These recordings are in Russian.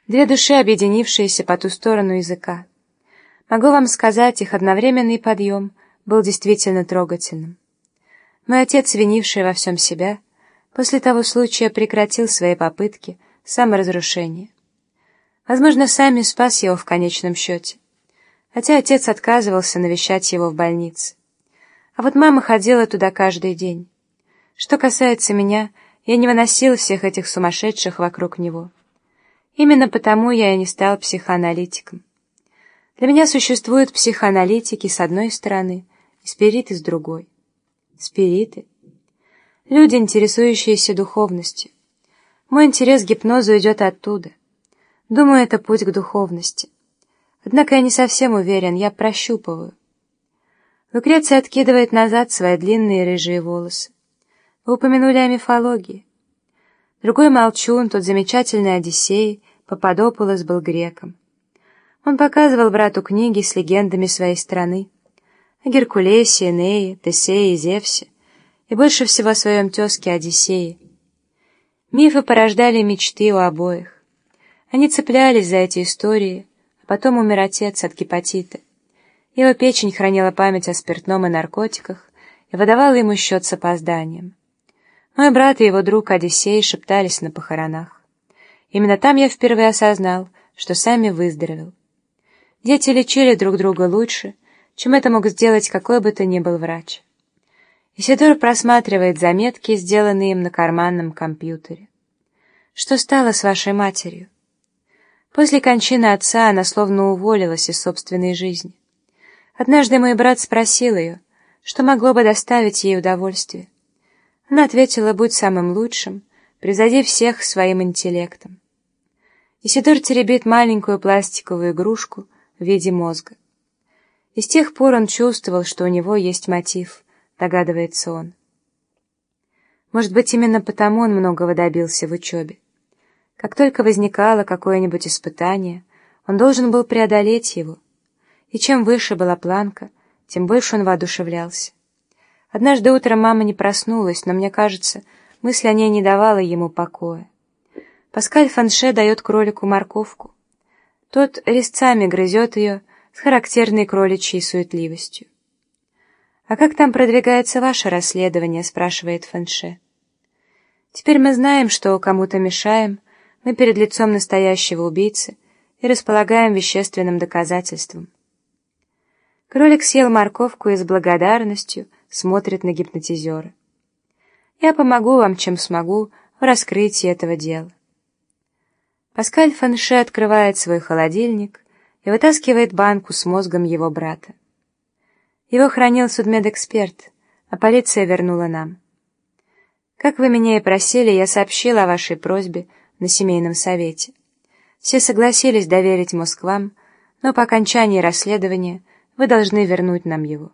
Две души, объединившиеся по ту сторону языка. Могу вам сказать, их одновременный подъем был действительно трогательным. Мой отец, винивший во всем себя, после того случая прекратил свои попытки саморазрушения. Возможно, сами спас его в конечном счете, хотя отец отказывался навещать его в больнице. А вот мама ходила туда каждый день. Что касается меня, я не выносил всех этих сумасшедших вокруг него. Именно потому я и не стал психоаналитиком. Для меня существуют психоаналитики с одной стороны и спириты с другой. Спириты — люди, интересующиеся духовностью. Мой интерес к гипнозу идет оттуда. Думаю, это путь к духовности. Однако я не совсем уверен, я прощупываю. Лукреция откидывает назад свои длинные рыжие волосы. Вы упомянули о мифологии. Другой молчун, тот замечательный Одиссей, Пападополос, был греком. Он показывал брату книги с легендами своей страны о Геркулесе, Энее, Тесее и Зевсе, и больше всего о своем тезке Одиссее. Мифы порождали мечты у обоих. Они цеплялись за эти истории, а потом умер отец от гепатита. Его печень хранила память о спиртном и наркотиках и выдавала ему счет с опозданием. Мой брат и его друг Одиссей шептались на похоронах. Именно там я впервые осознал, что сами выздоровел. Дети лечили друг друга лучше, чем это мог сделать какой бы то ни был врач. Исидор просматривает заметки, сделанные им на карманном компьютере. Что стало с вашей матерью? После кончины отца она словно уволилась из собственной жизни. Однажды мой брат спросил ее, что могло бы доставить ей удовольствие. Она ответила: будь самым лучшим, превзойди всех своим интеллектом. Исидор теребит маленькую пластиковую игрушку в виде мозга. И с тех пор он чувствовал, что у него есть мотив, догадывается он. Может быть, именно потому он многого добился в учебе. Как только возникало какое-нибудь испытание, он должен был преодолеть его. И чем выше была планка, тем больше он воодушевлялся. Однажды утром мама не проснулась, но, мне кажется, мысль о ней не давала ему покоя. Паскаль Фанше дает кролику морковку. Тот резцами грызет ее с характерной кроличьей суетливостью. «А как там продвигается ваше расследование?» — спрашивает Фанше. «Теперь мы знаем, что кому-то мешаем, мы перед лицом настоящего убийцы и располагаем вещественным доказательством». Кролик съел морковку и с благодарностью смотрит на гипнотизера. «Я помогу вам, чем смогу, в раскрытии этого дела». Паскаль Фанше открывает свой холодильник и вытаскивает банку с мозгом его брата. Его хранил судмедэксперт, а полиция вернула нам. Как вы меня и просили, я сообщила о вашей просьбе на семейном совете. Все согласились доверить мозг вам, но по окончании расследования вы должны вернуть нам его.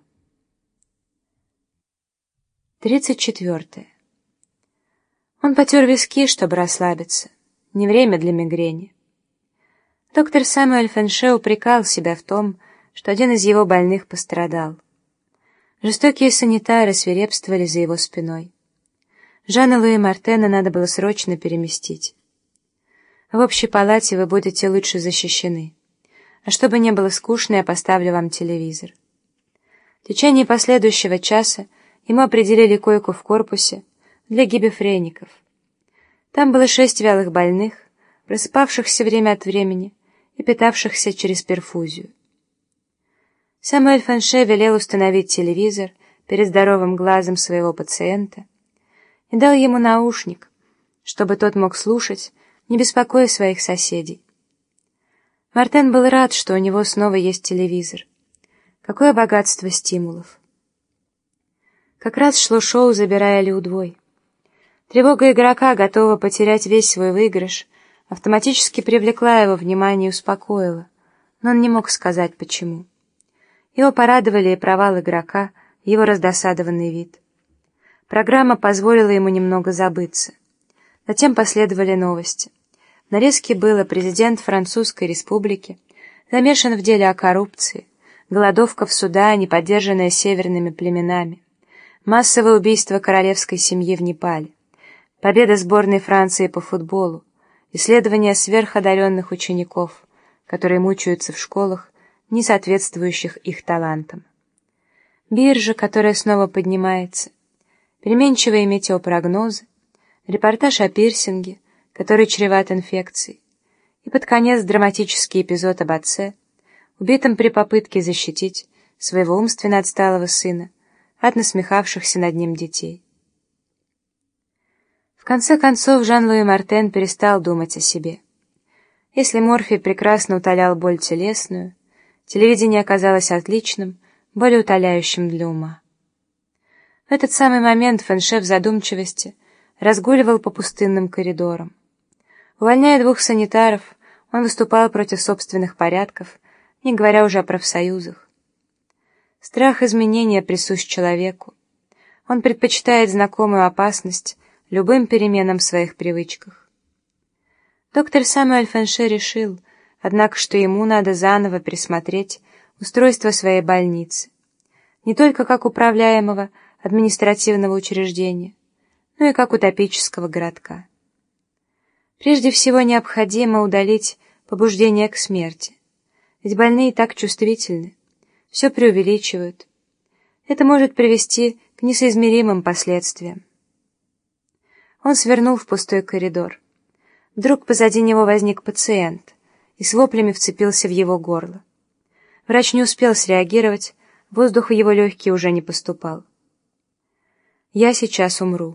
34. Он потер виски, чтобы расслабиться. Не время для мигрени. Доктор Самуэль Фанше упрекал себя в том, что один из его больных пострадал. Жестокие санитары свирепствовали за его спиной. Жана-Луи Мартена надо было срочно переместить. В общей палате вы будете лучше защищены. А чтобы не было скучно, я поставлю вам телевизор. В течение последующего часа ему определили койку в корпусе для гибефреников. Там было 6 вялых больных, просыпавшихся время от времени и питавшихся через перфузию. Самуэль Фанше велел установить телевизор перед здоровым глазом своего пациента и дал ему наушник, чтобы тот мог слушать, не беспокоя своих соседей. Мартен был рад, что у него снова есть телевизор. Какое богатство стимулов! Как раз шло шоу «Забирая Лиудвой». Тревога игрока, готова потерять весь свой выигрыш, автоматически привлекла его внимание и успокоила, но он не мог сказать, почему. Его порадовали и провал игрока, и его раздосадованный вид. Программа позволила ему немного забыться. Затем последовали новости. В нарезке было: президент Французской республики замешан в деле о коррупции, голодовка в Судане, поддержанная северными племенами, массовое убийство королевской семьи в Непале, победа сборной Франции по футболу, исследования сверходаренных учеников, которые мучаются в школах, не соответствующих их талантам. Биржа, которая снова поднимается, переменчивые метеопрогнозы, репортаж о пирсинге, который чреват инфекцией, и под конец драматический эпизод об отце, убитом при попытке защитить своего умственно отсталого сына от насмехавшихся над ним детей. В конце концов, Жан-Луи Мартен перестал думать о себе. Если морфий прекрасно утолял боль телесную, телевидение оказалось отличным, болеутоляющим для ума. В этот самый момент Фенше в задумчивости разгуливал по пустынным коридорам. Увольняя 2 санитаров, он выступал против собственных порядков, не говоря уже о профсоюзах. Страх изменения присущ человеку. Он предпочитает знакомую опасность любым переменам в своих привычках. Доктор Самуэль Фенше решил, однако, что ему надо заново пересмотреть устройство своей больницы, не только как управляемого административного учреждения, но и как утопического городка. Прежде всего необходимо удалить побуждение к смерти, ведь больные так чувствительны, все преувеличивают. Это может привести к несоизмеримым последствиям. Он свернул в пустой коридор. Вдруг позади него возник пациент и с воплями вцепился в его горло. Врач не успел среагировать, воздух в его легкие уже не поступал. «Я сейчас умру».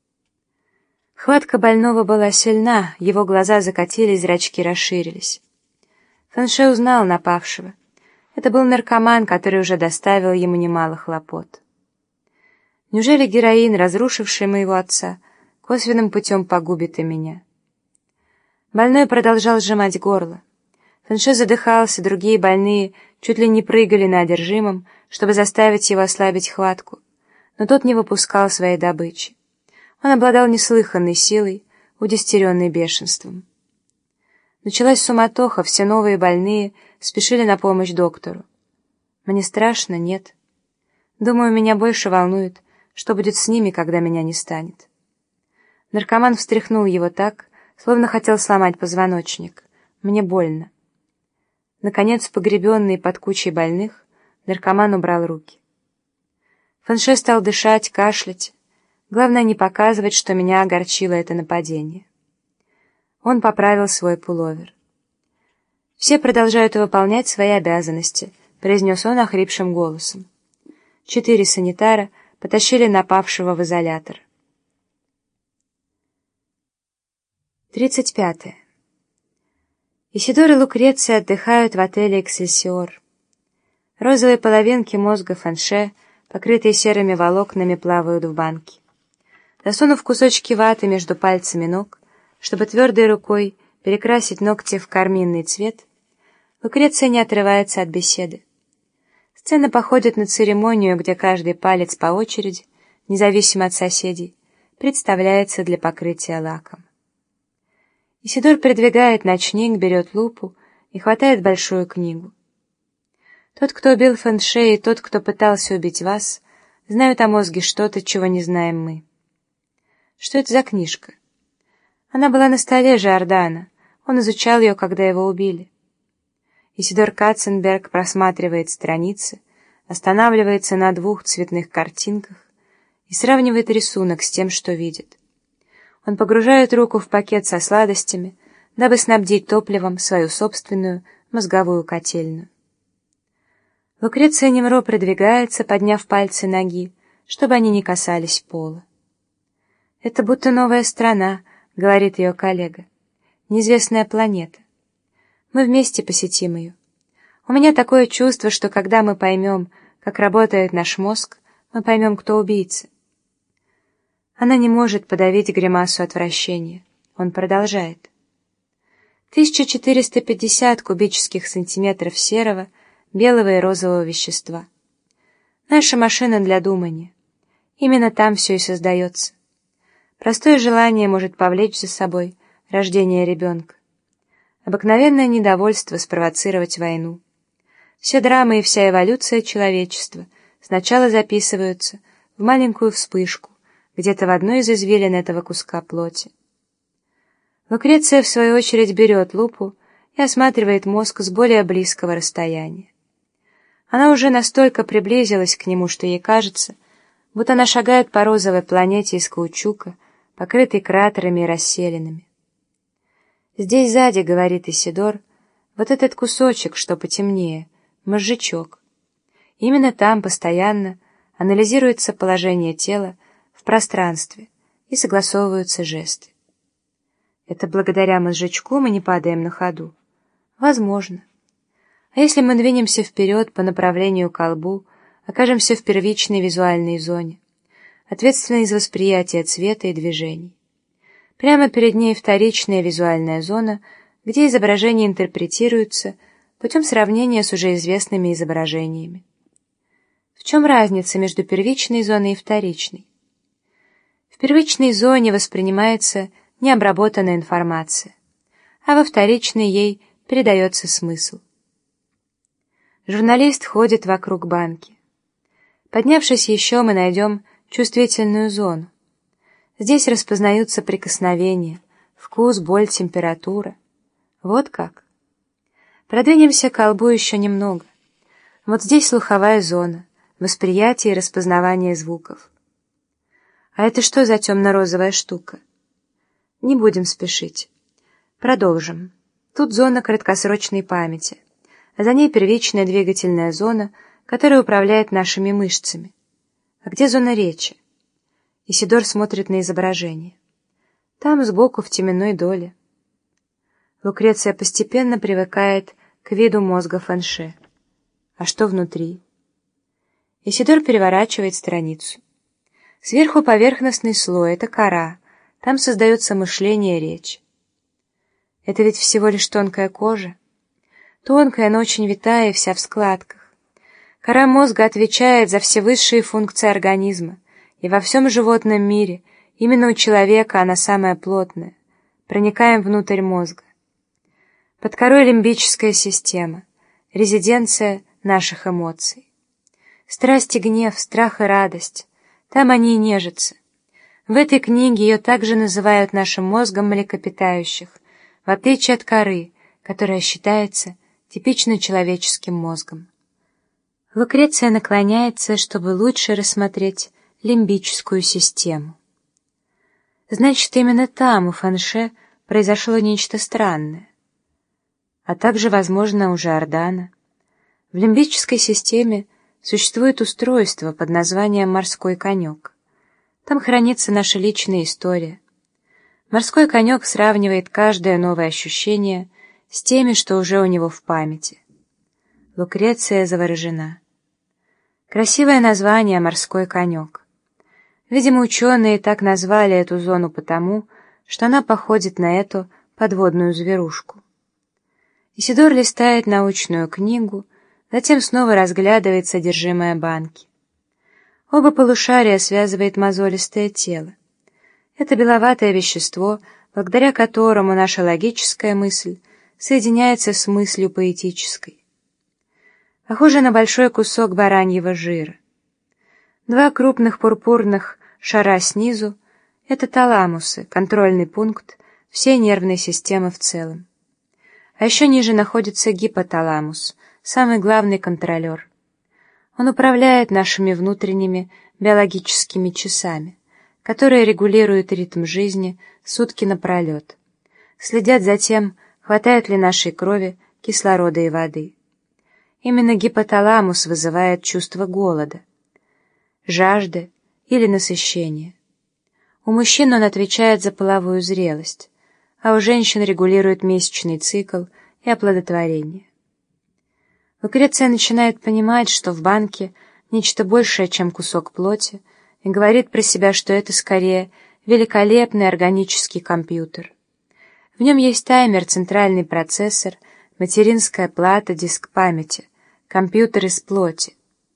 Хватка больного была сильна, его глаза закатились, зрачки расширились. Фенше узнал напавшего. Это был наркоман, который уже доставил ему немало хлопот. Неужели героин, разрушивший моего отца, косвенным путем погубит и меня? Больной продолжал сжимать горло. Фенше задыхался, другие больные чуть ли не прыгали на одержимом, чтобы заставить его ослабить хватку, но тот не выпускал своей добычи. Он обладал неслыханной силой, удестеренной бешенством. Началась суматоха, все новые больные спешили на помощь доктору. Мне страшно? Нет. Думаю, меня больше волнует, что будет с ними, когда меня не станет. Наркоман встряхнул его так, словно хотел сломать позвоночник. Мне больно. Наконец, погребенный под кучей больных, наркоман убрал руки. Фенше стал дышать, кашлять. Главное не показывать, что меня огорчило это нападение. Он поправил свой пуловер. «Все продолжают выполнять свои обязанности», — произнес он охрипшим голосом. 4 санитара потащили напавшего в изолятор. 35. Исидор и Лукреция отдыхают в отеле «Эксельсиор». Розовые половинки мозга Фенше, покрытые серыми волокнами, плавают в банке. Засунув кусочки ваты между пальцами ног, чтобы твердой рукой перекрасить ногти в карминный цвет, Лукреция не отрывается от беседы. Сцена походит на церемонию, где каждый палец по очереди, независимо от соседей, представляется для покрытия лаком. Исидор придвигает ночник, берет лупу и хватает большую книгу. Тот, кто убил Фенше, и тот, кто пытался убить вас, знают о мозге что-то, чего не знаем мы. Что это за книжка? Она была на столе Жордана. Он изучал ее, когда его убили. Исидор Катценберг просматривает страницы, останавливается на 2 цветных картинках и сравнивает рисунок с тем, что видит. Он погружает руку в пакет со сладостями, дабы снабдить топливом свою собственную мозговую котельную. Лукреция Немро продвигается, подняв пальцы ноги, чтобы они не касались пола. «Это будто новая страна», — говорит ее коллега. «Неизвестная планета. Мы вместе посетим ее. У меня такое чувство, что когда мы поймем, как работает наш мозг, мы поймем, кто убийца». Она не может подавить гримасу отвращения. Он продолжает. 1450 кубических сантиметров серого, белого и розового вещества. Наша машина для думания. Именно там все и создается. Простое желание может повлечь за собой рождение ребенка. Обыкновенное недовольство спровоцировать войну. Все драмы и вся эволюция человечества сначала записываются в маленькую вспышку, где-то в одной из извилин этого куска плоти. Лукреция, в свою очередь, берет лупу и осматривает мозг с более близкого расстояния. Она уже настолько приблизилась к нему, что ей кажется, будто она шагает по розовой планете из каучука, покрытой кратерами и расселинами. «Здесь сзади, — говорит Исидор, — вот этот кусочек, что потемнее, мозжечок. Именно там постоянно анализируется положение тела в пространстве и согласовываются жесты. Это благодаря мозжечку мы не падаем на ходу? Возможно. А если мы двинемся вперед по направлению к лбу, окажемся в первичной визуальной зоне, ответственной за восприятие цвета и движений. Прямо перед ней вторичная визуальная зона, где изображения интерпретируются путем сравнения с уже известными изображениями. В чем разница между первичной зоной и вторичной? В первичной зоне воспринимается необработанная информация, а во вторичной ей передается смысл. Журналист ходит вокруг банки. Поднявшись еще, мы найдем чувствительную зону. Здесь распознаются прикосновения, вкус, боль, температура. Вот как. Продвинемся к лбу еще немного. Вот здесь слуховая зона, восприятие и распознавание звуков. А это что за темно-розовая штука? Не будем спешить. Продолжим. Тут зона краткосрочной памяти, а за ней первичная двигательная зона, которая управляет нашими мышцами. А где зона речи? Исидор смотрит на изображение. Там сбоку в теменной доле. Лукреция постепенно привыкает к виду мозга Фанше. А что внутри? Исидор переворачивает страницу. Сверху поверхностный слой — это кора. Там создается мышление и речь. Это ведь всего лишь тонкая кожа. Тонкая, но очень витая и вся в складках. Кора мозга отвечает за все высшие функции организма, и во всем животном мире именно у человека она самая плотная. Проникаем внутрь мозга. Под корой лимбическая система, резиденция наших эмоций. Страсть и гнев, страх и радость. Там они и нежатся. В этой книге ее также называют нашим мозгом млекопитающих, в отличие от коры, которая считается типично человеческим мозгом. Лукреция наклоняется, чтобы лучше рассмотреть лимбическую систему. Значит, именно там у Фанше произошло нечто странное. А также, возможно, у Жордана. В лимбической системе существует устройство под названием «морской конек». Там хранится наша личная история. Морской конек сравнивает каждое новое ощущение с теми, что уже у него в памяти. Лукреция заворожена. Красивое название «морской конек». Видимо, ученые так назвали эту зону потому, что она походит на эту подводную зверушку. Исидор листает научную книгу, затем снова разглядывает содержимое банки. Оба полушария связывает мозолистое тело. Это беловатое вещество, благодаря которому наша логическая мысль соединяется с мыслью поэтической. Похоже на большой кусок бараньего жира. Два крупных пурпурных шара снизу — это таламусы, контрольный пункт всей нервной системы в целом. А еще ниже находится гипоталамус, самый главный контролер. Он управляет нашими внутренними биологическими часами, которые регулируют ритм жизни сутки напролет, следят за тем, хватает ли нашей крови кислорода и воды. Именно гипоталамус вызывает чувство голода, жажды или насыщения. У мужчин он отвечает за половую зрелость, а у женщин регулирует месячный цикл и оплодотворение. Лукреция начинает понимать, что в банке нечто большее, чем кусок плоти, и говорит про себя, что это скорее великолепный органический компьютер. В нем есть таймер, центральный процессор, материнская плата, диск памяти, компьютер из плоти.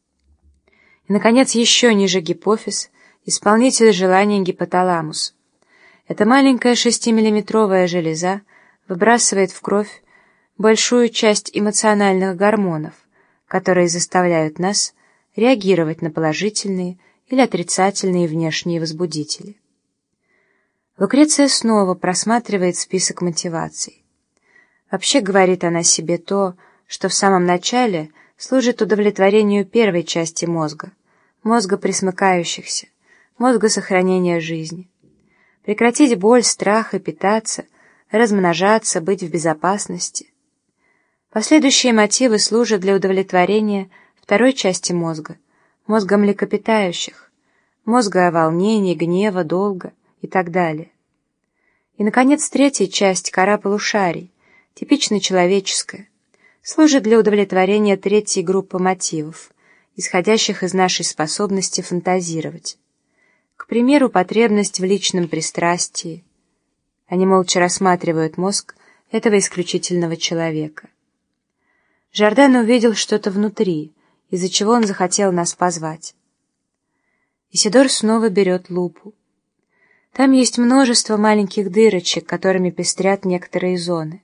И, наконец, еще ниже гипофиз, исполнитель желаний гипоталамус. Эта маленькая 6-миллиметровая железа выбрасывает в кровь большую часть эмоциональных гормонов, которые заставляют нас реагировать на положительные или отрицательные внешние возбудители. Лукреция снова просматривает список мотиваций. Вообще говорит она себе то, что в самом начале служит удовлетворению первой части мозга, мозга пресмыкающихся, мозга сохранения жизни. Прекратить боль, страх и питаться, размножаться, быть в безопасности. Последующие мотивы служат для удовлетворения второй части мозга, мозга млекопитающих, мозга волнений, гнева, долга и так далее. И, наконец, третья часть, кора полушарий, типично человеческая, служит для удовлетворения третьей группы мотивов, исходящих из нашей способности фантазировать. К примеру, потребность в личном пристрастии. Они молча рассматривают мозг этого исключительного человека. Жордан увидел что-то внутри, из-за чего он захотел нас позвать. Исидор снова берет лупу. Там есть множество маленьких дырочек, которыми пестрят некоторые зоны.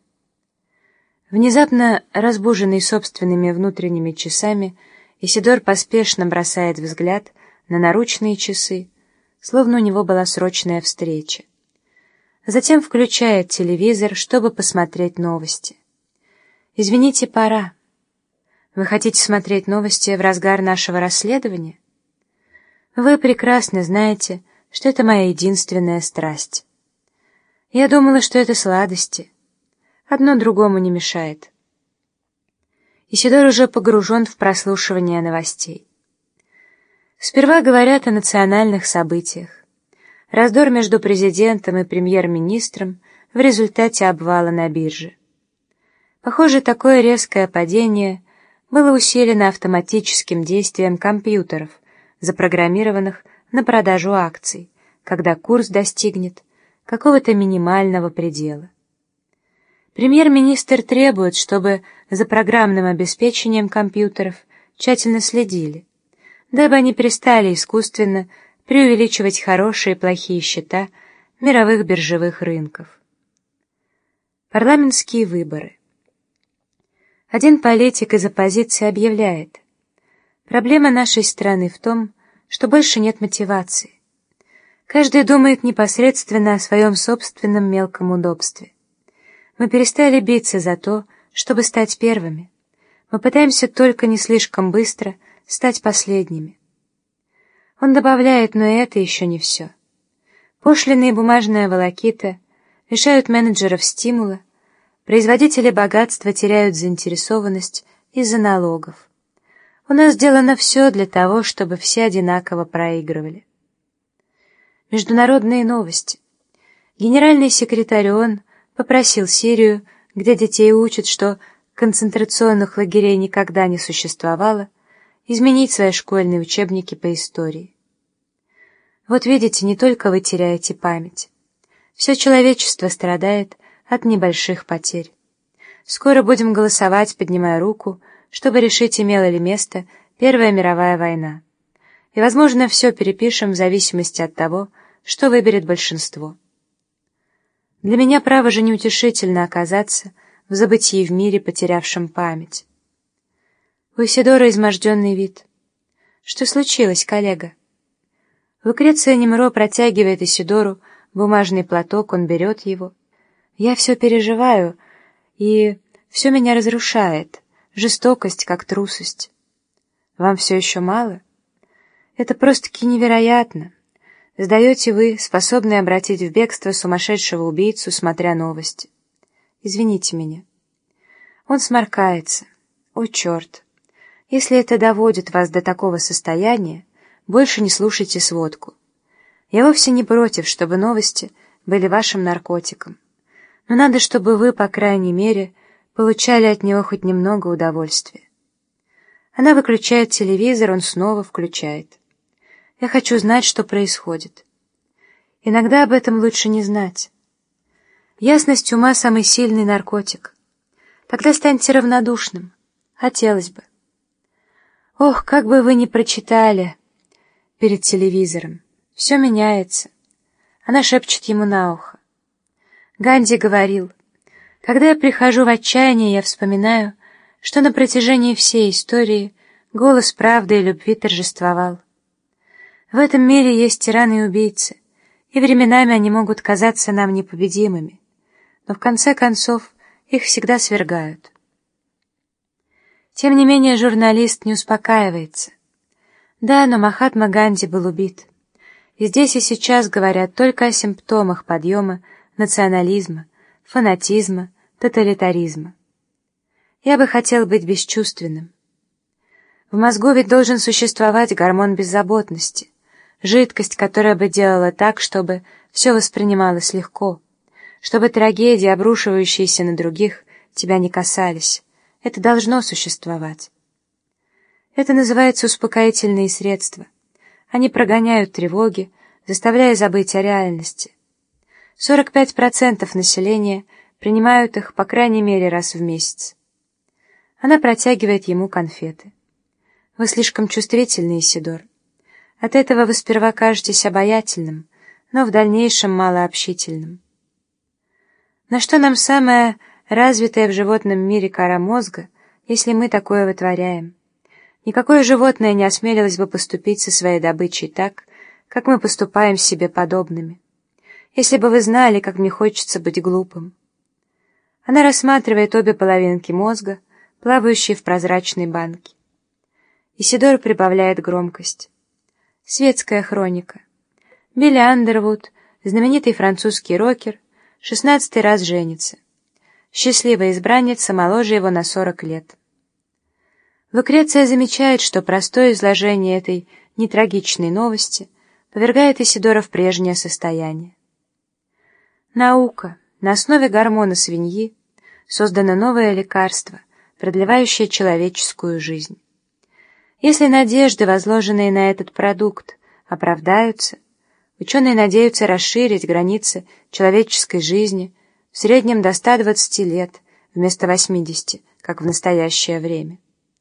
Внезапно, разбуженный собственными внутренними часами, Исидор поспешно бросает взгляд на наручные часы, словно у него была срочная встреча. Затем включает телевизор, чтобы посмотреть новости. «Извините, пора. Вы хотите смотреть новости в разгар нашего расследования? Вы прекрасно знаете, что это моя единственная страсть. Я думала, что это сладости. Одно другому не мешает». Исидор уже погружен в прослушивание новостей. Сперва говорят о национальных событиях. Раздор между президентом и премьер-министром в результате обвала на бирже. Похоже, такое резкое падение было усилено автоматическим действием компьютеров, запрограммированных на продажу акций, когда курс достигнет какого-то минимального предела. Премьер-министр требует, чтобы за программным обеспечением компьютеров тщательно следили, дабы они перестали искусственно преувеличивать хорошие и плохие счета мировых биржевых рынков. Парламентские выборы. Один политик из оппозиции объявляет: проблема нашей страны в том, что больше нет мотивации. Каждый думает непосредственно о своем собственном мелком удобстве. Мы перестали биться за то, чтобы стать первыми. Мы пытаемся только не слишком быстро стать последними. Он добавляет: но это еще не все. Пошлины и бумажная волокита лишают менеджеров стимула, производители богатства теряют заинтересованность из-за налогов. У нас сделано все для того, чтобы все одинаково проигрывали. Международные новости. Генеральный секретарь ООН попросил Сирию, где детей учат, что концентрационных лагерей никогда не существовало, изменить свои школьные учебники по истории. Вот видите, не только вы теряете память. Все человечество страдает от небольших потерь. Скоро будем голосовать, поднимая руку, чтобы решить, имела ли место Первая мировая война. И, возможно, все перепишем в зависимости от того, что выберет большинство. Для меня, право же, неутешительно оказаться в забытии в мире, потерявшем память. У Исидора изможденный вид. Что случилось, коллега? Лукреция Немро протягивает Исидору бумажный платок, он берет его. Я все переживаю, и все меня разрушает, жестокость, как трусость. Вам все еще мало? Это просто-таки невероятно. Сдаете вы, способны обратить в бегство сумасшедшего убийцу, смотря новости. Извините меня. Он сморкается. О, черт! Если это доводит вас до такого состояния, больше не слушайте сводку. Я вовсе не против, чтобы новости были вашим наркотиком. Но надо, чтобы вы, по крайней мере, получали от него хоть немного удовольствия. Она выключает телевизор, он снова включает. Я хочу знать, что происходит. Иногда об этом лучше не знать. Ясность ума — самый сильный наркотик. Тогда станьте равнодушным. Хотелось бы. Ох, как бы вы ни прочитали перед телевизором. Все меняется. Она шепчет ему на ухо. Ганди говорил: когда я прихожу в отчаяние, я вспоминаю, что на протяжении всей истории голос правды и любви торжествовал. В этом мире есть тираны и убийцы, И временами они могут казаться нам непобедимыми, но в конце концов их всегда свергают. Тем не менее журналист не успокаивается. Да, но Махатма Ганди был убит. И здесь и сейчас говорят только о симптомах подъема национализма, фанатизма, тоталитаризма. Я бы хотел быть бесчувственным. В мозгу ведь должен существовать гормон беззаботности, жидкость, которая бы делала так, чтобы все воспринималось легко, чтобы трагедии, обрушивающиеся на других, тебя не касались. Это должно существовать. Это называется успокоительные средства. Они прогоняют тревоги, заставляя забыть о реальности. 45% населения принимают их по крайней мере раз в месяц. Она протягивает ему конфеты. «Вы слишком чувствительный, Исидор. От этого вы сперва кажетесь обаятельным, но в дальнейшем малообщительным». На что нам самая развитая в животном мире кора мозга, если мы такое вытворяем? Никакое животное не осмелилось бы поступить со своей добычей так, как мы поступаем с себе подобными. Если бы вы знали, как мне хочется быть глупым. Она рассматривает обе половинки мозга, плавающие в прозрачной банке. Исидор прибавляет громкость. Светская хроника. Билли Андервуд, знаменитый французский рокер, 16-й раз женится. Счастливая избранница моложе его на 40 лет. Лукреция замечает, что простое изложение этой нетрагичной новости повергает Исидора в прежнее состояние. Наука. На основе гормона свиньи создано новое лекарство, продлевающее человеческую жизнь. Если надежды, возложенные на этот продукт, оправдаются, ученые надеются расширить границы человеческой жизни в среднем до 120 лет вместо 80, как в настоящее время.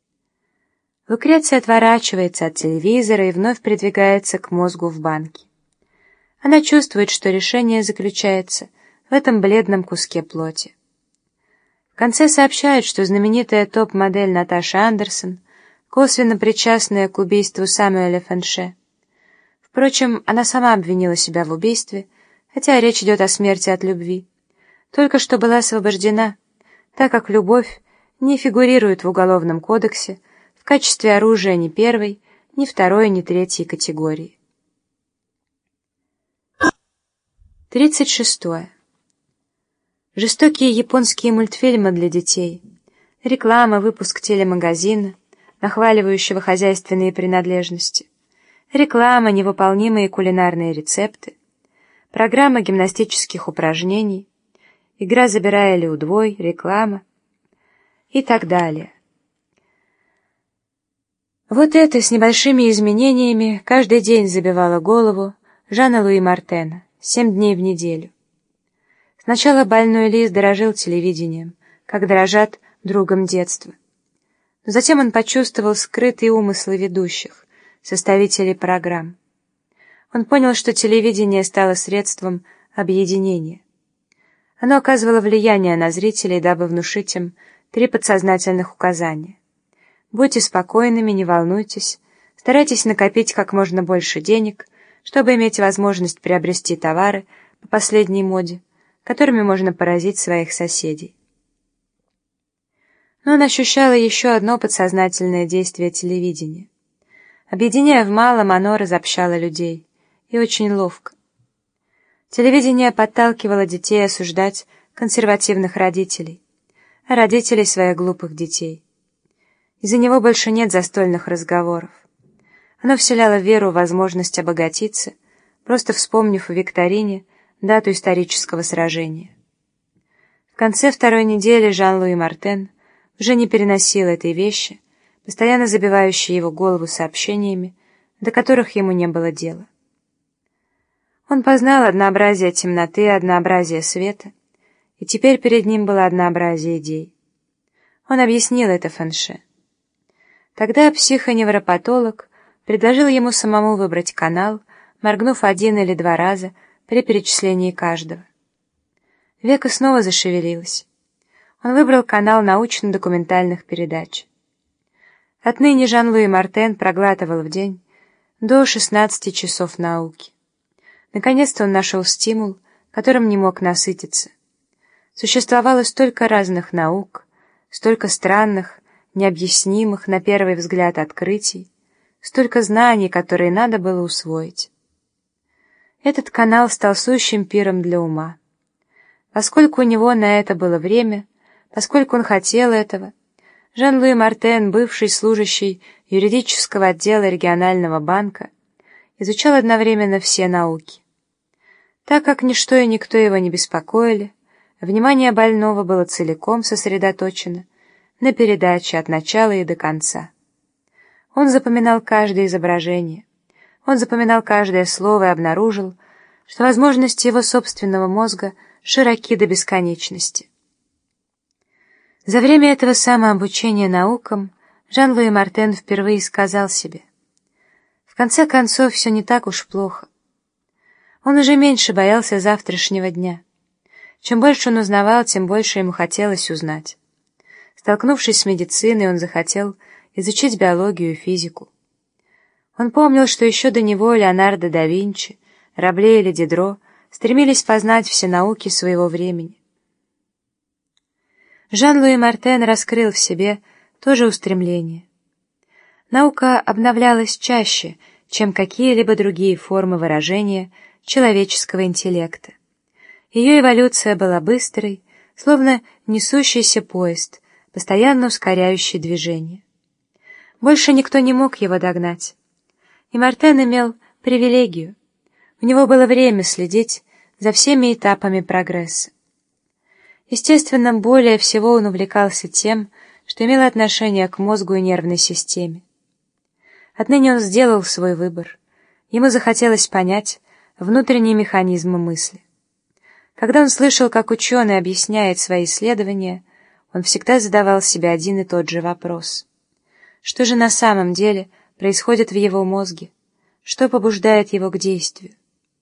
Лукреция отворачивается от телевизора и вновь придвигается к мозгу в банке. Она чувствует, что решение заключается в этом бледном куске плоти. В конце сообщают, что знаменитая топ-модель Наташа Андерсон, косвенно причастная к убийству Самуэля Фенше. Впрочем, она сама обвинила себя в убийстве, хотя речь идет о смерти от любви. Только что была освобождена, так как любовь не фигурирует в Уголовном кодексе в качестве оружия ни первой, ни второй, ни третьей категории. 36. Жестокие японские мультфильмы для детей. Реклама, выпуск телемагазина, нахваливающего хозяйственные принадлежности. Реклама, невыполнимые кулинарные рецепты. Программа гимнастических упражнений. Игра «Забирай или удвой», реклама и так далее. Вот это с небольшими изменениями каждый день забивало голову Жана Луи Мартена 7 дней в неделю. Сначала больной Лис дорожил телевидением, как дорожат другом детства. Но затем он почувствовал скрытые умыслы ведущих, составителей программ. Он понял, что телевидение стало средством объединения. Оно оказывало влияние на зрителей, дабы внушить им 3 подсознательных указания. Будьте спокойными, не волнуйтесь, старайтесь накопить как можно больше денег, чтобы иметь возможность приобрести товары по последней моде, которыми можно поразить своих соседей. Но он ощущал еще одно подсознательное действие телевидения. Объединяя в малом, оно разобщало людей, и очень ловко. Телевидение подталкивало детей осуждать консервативных родителей, а родителей своих глупых детей. Из-за него больше нет застольных разговоров. Оно вселяло веру в возможность обогатиться, просто вспомнив в викторине дату исторического сражения. В конце второй недели Жан-Луи Мартен уже не переносил этой вещи, постоянно забивающей его голову сообщениями, до которых ему не было дела. Он познал однообразие темноты и однообразие света, и теперь перед ним было однообразие идей. Он объяснил это Фенше. Тогда психоневропатолог предложил ему самому выбрать канал, моргнув 1 или 2 раза при перечислении каждого. Века снова зашевелилась. Он выбрал канал научно-документальных передач. Отныне Жан-Луи Мартен проглатывал в день до 16 часов науки. Наконец-то он нашел стимул, которым не мог насытиться. Существовало столько разных наук, столько странных, необъяснимых на первый взгляд открытий, столько знаний, которые надо было усвоить. Этот канал стал сущим пиром для ума. Поскольку у него на это было время, поскольку он хотел этого, Жан-Луи Мартен, бывший служащий юридического отдела регионального банка, изучал одновременно все науки. Так как ничто и никто его не беспокоили, внимание больного было целиком сосредоточено на передаче от начала и до конца. Он запоминал каждое изображение, он запоминал каждое слово и обнаружил, что возможности его собственного мозга широки до бесконечности. За время этого самообучения наукам Жан-Луи Мартен впервые сказал себе: «В конце концов, все не так уж плохо». Он уже меньше боялся завтрашнего дня. Чем больше он узнавал, тем больше ему хотелось узнать. Столкнувшись с медициной, он захотел изучить биологию и физику. Он помнил, что еще до него Леонардо да Винчи, Рабле или Дидро стремились познать все науки своего времени. Жан-Луи Мартен раскрыл в себе то же устремление. Наука обновлялась чаще, чем какие-либо другие формы выражения человеческого интеллекта. Ее эволюция была быстрой, словно несущийся поезд, постоянно ускоряющий движение. Больше никто не мог его догнать. И Мартен имел привилегию. У него было время следить за всеми этапами прогресса. Естественно, более всего он увлекался тем, что имело отношение к мозгу и нервной системе. Отныне он сделал свой выбор. Ему захотелось понять внутренние механизмы мысли. Когда он слышал, как ученый объясняет свои исследования, он всегда задавал себе один и тот же вопрос. Что же на самом деле происходит в его мозге? Что побуждает его к действию?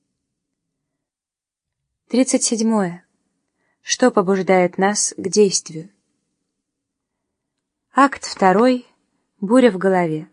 37. Что побуждает нас к действию? Акт 2. Буря в голове.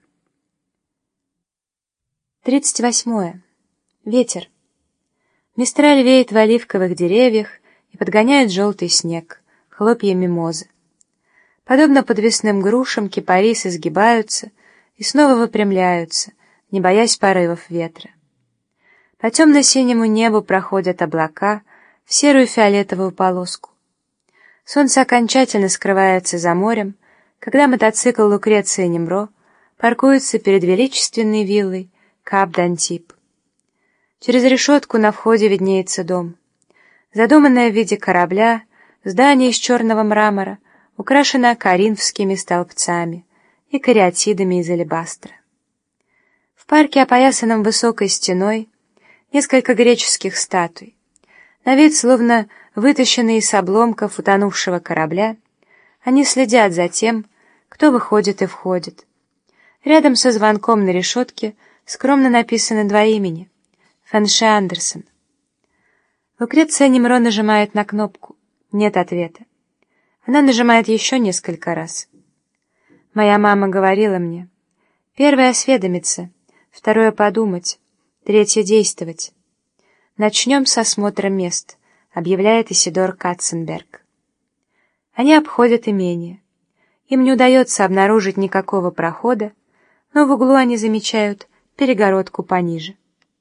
38. Ветер. Мистраль веет в оливковых деревьях и подгоняет желтый снег, хлопья мимозы. Подобно подвесным грушам кипарисы сгибаются и снова выпрямляются, не боясь порывов ветра. По темно-синему небу проходят облака в серую фиолетовую полоску. Солнце окончательно скрывается за морем, когда мотоцикл Лукреции Немро паркуется перед величественной виллой Кап-д'Антиб. Через решетку на входе виднеется дом. Задуманное в виде корабля, здание из черного мрамора украшено коринфскими столбцами и кариатидами из алебастра. В парке, опоясанном высокой стеной, несколько греческих статуй. На вид, словно вытащенные из обломков утонувшего корабля, они следят за тем, кто выходит и входит. Рядом со звонком на решетке скромно написаны два имени — Фенше Андерсон. Лукреция Немро нажимает на кнопку. Нет ответа. Она нажимает еще несколько раз. Моя мама говорила мне: первое — осведомиться, второе — подумать, третье — действовать. Начнем с осмотра мест, объявляет Исидор Катценберг. Они обходят имение. Им не удается обнаружить никакого прохода, но в углу они замечают перегородку пониже.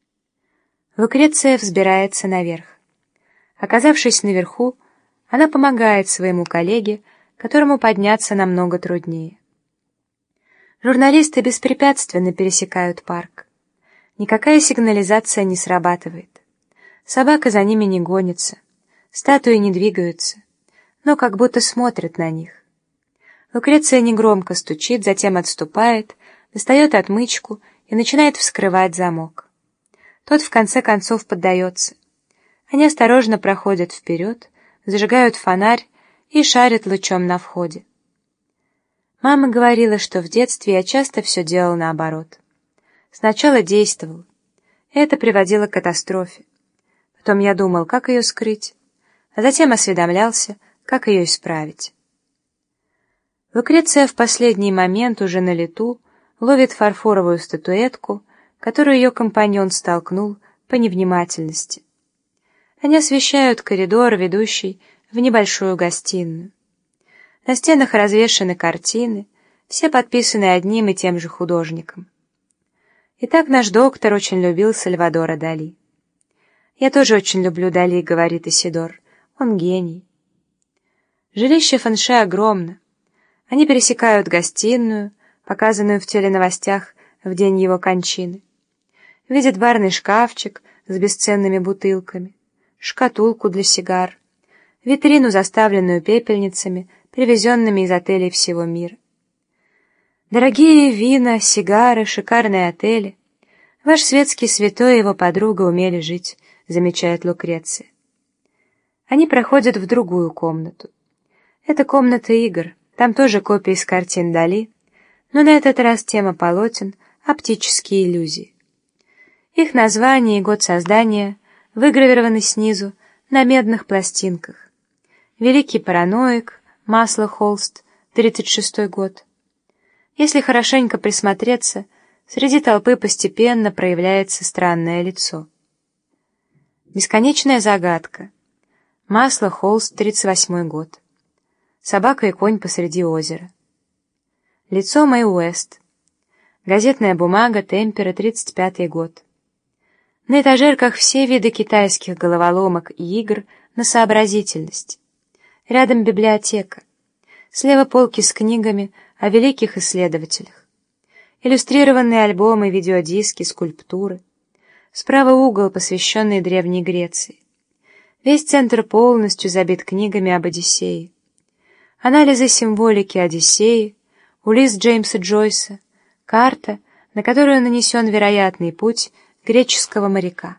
Лукреция взбирается наверх. Оказавшись наверху, она помогает своему коллеге, которому подняться намного труднее. Журналисты беспрепятственно пересекают парк. Никакая сигнализация не срабатывает. Собака за ними не гонится. Статуи не двигаются, но как будто смотрят на них. Лукреция негромко стучит, затем отступает, достает отмычку и начинает вскрывать замок. Тот в конце концов поддается. Они осторожно проходят вперед, зажигают фонарь и шарят лучом на входе. Мама говорила, что в детстве я часто все делал наоборот. Сначала действовал. Это приводило к катастрофе. Потом я думал, как ее скрыть, а затем осведомлялся, как ее исправить. Лукреция в последний момент уже на лету ловит фарфоровую статуэтку, которую ее компаньон столкнул по невнимательности. Они освещают коридор, ведущий в небольшую гостиную. На стенах развешаны картины, все подписаны одним и тем же художником. Итак, наш доктор очень любил Сальвадора Дали. «Я тоже очень люблю Дали», — говорит Исидор. «Он гений». Жилище Фанше огромно. Они пересекают гостиную, показанную в теленовостях в день его кончины. Видят барный шкафчик с бесценными бутылками, шкатулку для сигар, витрину, заставленную пепельницами, привезенными из отелей всего мира. Дорогие вина, сигары, шикарные отели. Ваш светский святой и его подруга умели жить, замечает Лукреция. Они проходят в другую комнату. Это комната игр, там тоже копии из картин Дали, но на этот раз тема полотен — оптические иллюзии. Их название и год создания выгравированы снизу на медных пластинках. «Великий параноик», «Масло холст», 36-й год. Если хорошенько присмотреться, среди толпы постепенно проявляется странное лицо. «Бесконечная загадка», «Масло холст», 38-й год. «Собака и конь посреди озера». Лицо Мэй Уэст. Газетная бумага, Темпера, 35-й год. На этажерках все виды китайских головоломок и игр на сообразительность. Рядом библиотека. Слева полки с книгами о великих исследователях. Иллюстрированные альбомы, видеодиски, скульптуры. Справа угол, посвященный Древней Греции. Весь центр полностью забит книгами об Одиссее. Анализы символики Одиссеи, Улисс Джеймса Джойса, карта, на которую нанесен вероятный путь греческого моряка.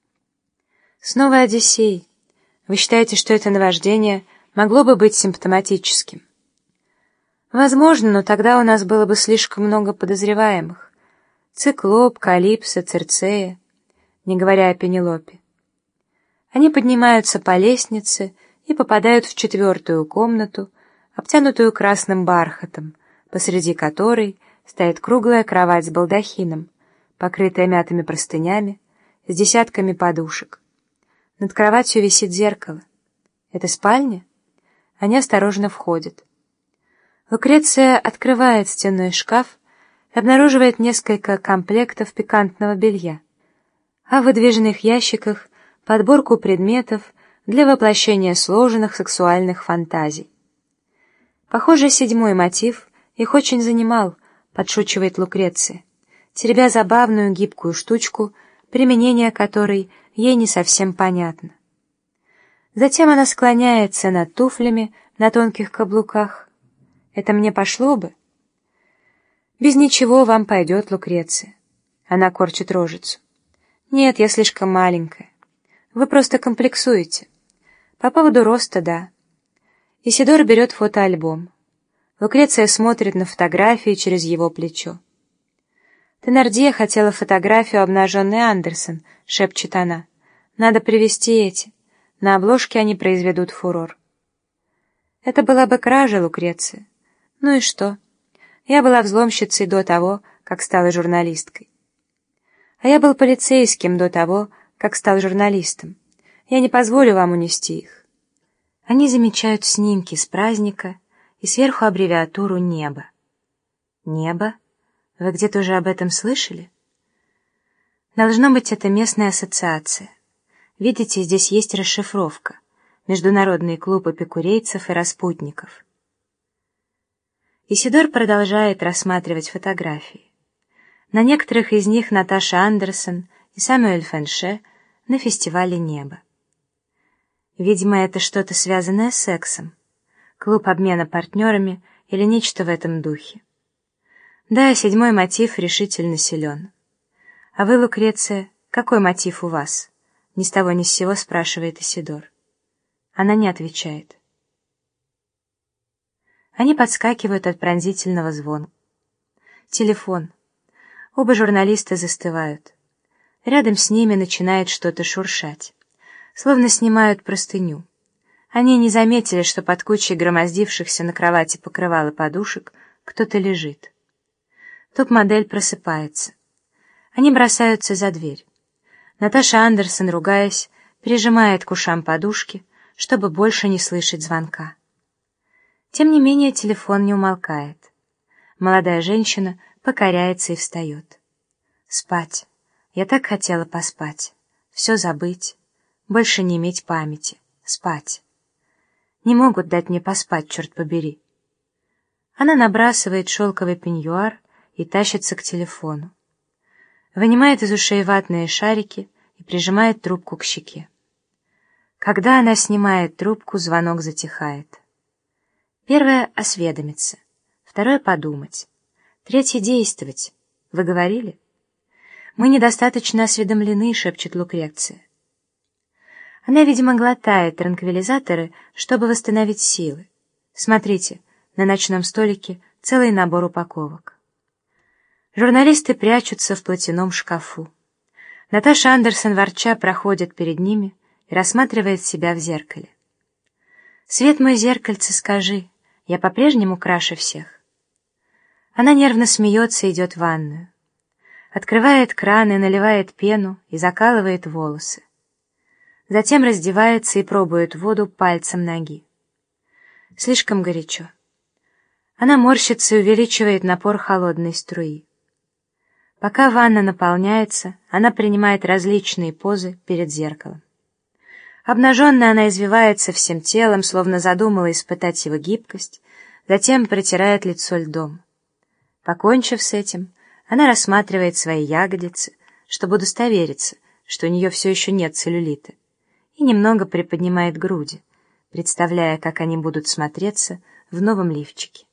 Снова Одиссей. Вы считаете, что это наваждение могло бы быть симптоматическим? Возможно, но тогда у нас было бы слишком много подозреваемых. Циклоп, Калипсо, Цирцея, не говоря о Пенелопе. Они поднимаются по лестнице и попадают в 4-ю комнату, обтянутую красным бархатом, посреди которой стоит круглая кровать с балдахином, покрытая мятыми простынями, с десятками подушек. Над кроватью висит зеркало. Это спальня? Они осторожно входят. Лукреция открывает стенной шкаф и обнаруживает несколько комплектов пикантного белья, а в выдвижных ящиках подборку предметов для воплощения сложных сексуальных фантазий. Похоже, 7-й мотив их очень занимал, подшучивает Лукреция, теребя забавную гибкую штучку, применение которой ей не совсем понятно. Затем она склоняется над туфлями на тонких каблуках. Это мне пошло бы? Без ничего вам пойдет, Лукреция. Она корчит рожицу. Нет, я слишком маленькая. Вы просто комплексуете. По поводу роста, да. Исидор берет фотоальбом. Лукреция смотрит на фотографии через его плечо. «Тенардье хотела фотографию обнаженной Андерсон», — шепчет она. «Надо привезти эти. На обложке они произведут фурор». Это была бы кража, Лукреция. Ну и что? Я была взломщицей до того, как стала журналисткой. А я был полицейским до того, как стал журналистом. Я не позволю вам унести их. Они замечают снимки с праздника и сверху аббревиатуру «Небо». «Небо»? Вы где-то уже об этом слышали? Должно быть, это местная ассоциация. Видите, здесь есть расшифровка. Международный клуб эпикурейцев и распутников. Исидор продолжает рассматривать фотографии. На некоторых из них Наташа Андерсон и Самюэль Фанше на фестивале «Небо». Видимо, это что-то связанное с сексом. Клуб обмена партнерами или нечто в этом духе. Да, 7-й мотив решительно силен. А вы, Лукреция, какой мотив у вас? Ни с того ни с сего спрашивает Исидор. Она не отвечает. Они подскакивают от пронзительного звона. Телефон. Оба журналиста застывают. Рядом с ними начинает что-то шуршать. Словно снимают простыню. Они не заметили, что под кучей громоздившихся на кровати покрывал и подушек кто-то лежит. Топ-модель просыпается. Они бросаются за дверь. Наташа Андерсон, ругаясь, прижимает к ушам подушки, чтобы больше не слышать звонка. Тем не менее телефон не умолкает. Молодая женщина покоряется и встает. Спать. Я так хотела поспать. Все забыть. Больше не иметь памяти. Спать. Не могут дать мне поспать, черт побери. Она набрасывает шелковый пеньюар и тащится к телефону. Вынимает из ушей ватные шарики и прижимает трубку к щеке. Когда она снимает трубку, звонок затихает. Первое — осведомиться. Второе — подумать. Третье — действовать. Вы говорили? Мы недостаточно осведомлены, шепчет Лукреция. Она, видимо, глотает транквилизаторы, чтобы восстановить силы. Смотрите, на ночном столике целый набор упаковок. Журналисты прячутся в платяном шкафу. Наташа Андерсон, ворча, проходит перед ними и рассматривает себя в зеркале. «Свет мой, зеркальце, скажи, я по-прежнему краше всех?» Она нервно смеется и идет в ванную. Открывает краны, наливает пену и закалывает волосы. Затем раздевается и пробует воду пальцем ноги. Слишком горячо. Она морщится и увеличивает напор холодной струи. Пока ванна наполняется, она принимает различные позы перед зеркалом. Обнаженная она извивается всем телом, словно задумала испытать его гибкость, затем протирает лицо льдом. Покончив с этим, она рассматривает свои ягодицы, чтобы удостовериться, что у нее все еще нет целлюлита, и немного приподнимает груди, представляя, как они будут смотреться в новом лифчике.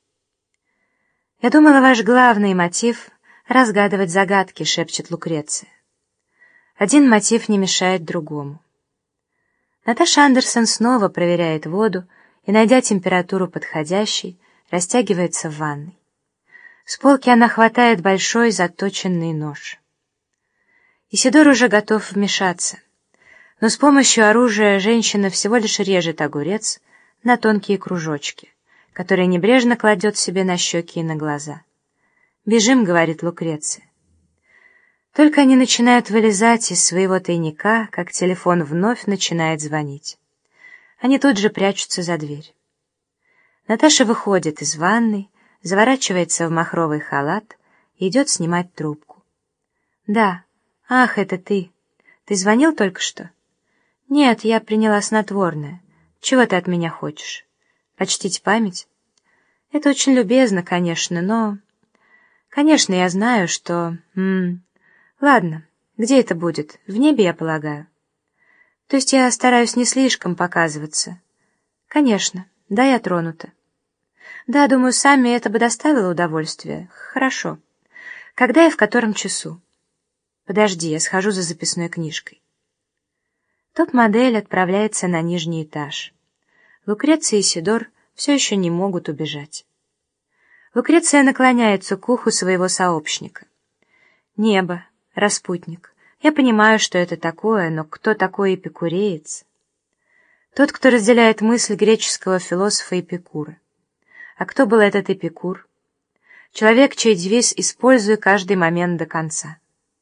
«Я думала, ваш главный мотив — разгадывать загадки», — шепчет Лукреция. Один мотив не мешает другому. Наташа Андерсон снова проверяет воду и, найдя температуру подходящей, растягивается в ванной. С полки она хватает большой заточенный нож. Исидор уже готов вмешаться, но с помощью оружия женщина всего лишь режет огурец на тонкие кружочки, которые небрежно кладет себе на щеки и на глаза. «Бежим», — говорит Лукреция. Только они начинают вылезать из своего тайника, как телефон вновь начинает звонить. Они тут же прячутся за дверь. Наташа выходит из ванной, заворачивается в махровый халат и идет снимать трубку. «Да. Ах, это ты. Ты звонил только что?» «Нет, я приняла снотворное. Чего ты от меня хочешь? Почтить память?» «Это очень любезно, конечно, но...» «Конечно, я знаю, что... Ладно, где это будет? В небе, я полагаю?» «То есть я стараюсь не слишком показываться?» «Конечно. Да, я тронута». «Да, думаю, сами это бы доставило удовольствие. Хорошо. Когда и в котором часу?» «Подожди, я схожу за записной книжкой». Топ-модель отправляется на нижний этаж. Лукреция и Исидор все еще не могут убежать. Лукреция наклоняется к уху своего сообщника. «Небо, распутник. Я понимаю, что это такое, но кто такой эпикуреец?» «Тот, кто разделяет мысль греческого философа Эпикура». А кто был этот Эпикур? Человек, чей девиз «Используй каждый момент до конца».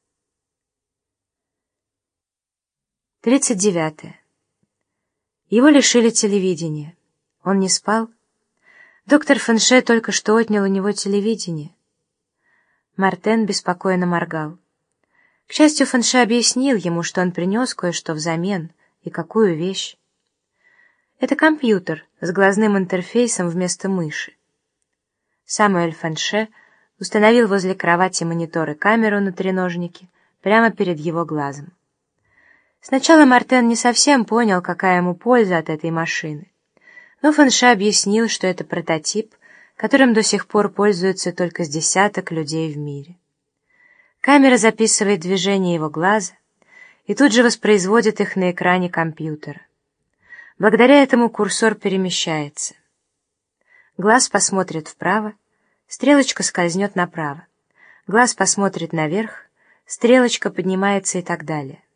39. Его лишили телевидения. Он не спал. Доктор Фенше только что отнял у него телевидение. Мартен беспокойно моргал. К счастью, Фенше объяснил ему, что он принес кое-что взамен, и какую вещь. Это компьютер с глазным интерфейсом вместо мыши. Самуэль Фенше установил возле кровати монитор и камеру на треножнике прямо перед его глазом. Сначала Мартен не совсем понял, какая ему польза от этой машины, но Фенше объяснил, что это прототип, которым до сих пор пользуются только с десяток людей в мире. Камера записывает движения его глаза и тут же воспроизводит их на экране компьютера. Благодаря этому курсор перемещается. Глаз посмотрит вправо, стрелочка скользнет направо. Глаз посмотрит наверх, стрелочка поднимается и так далее.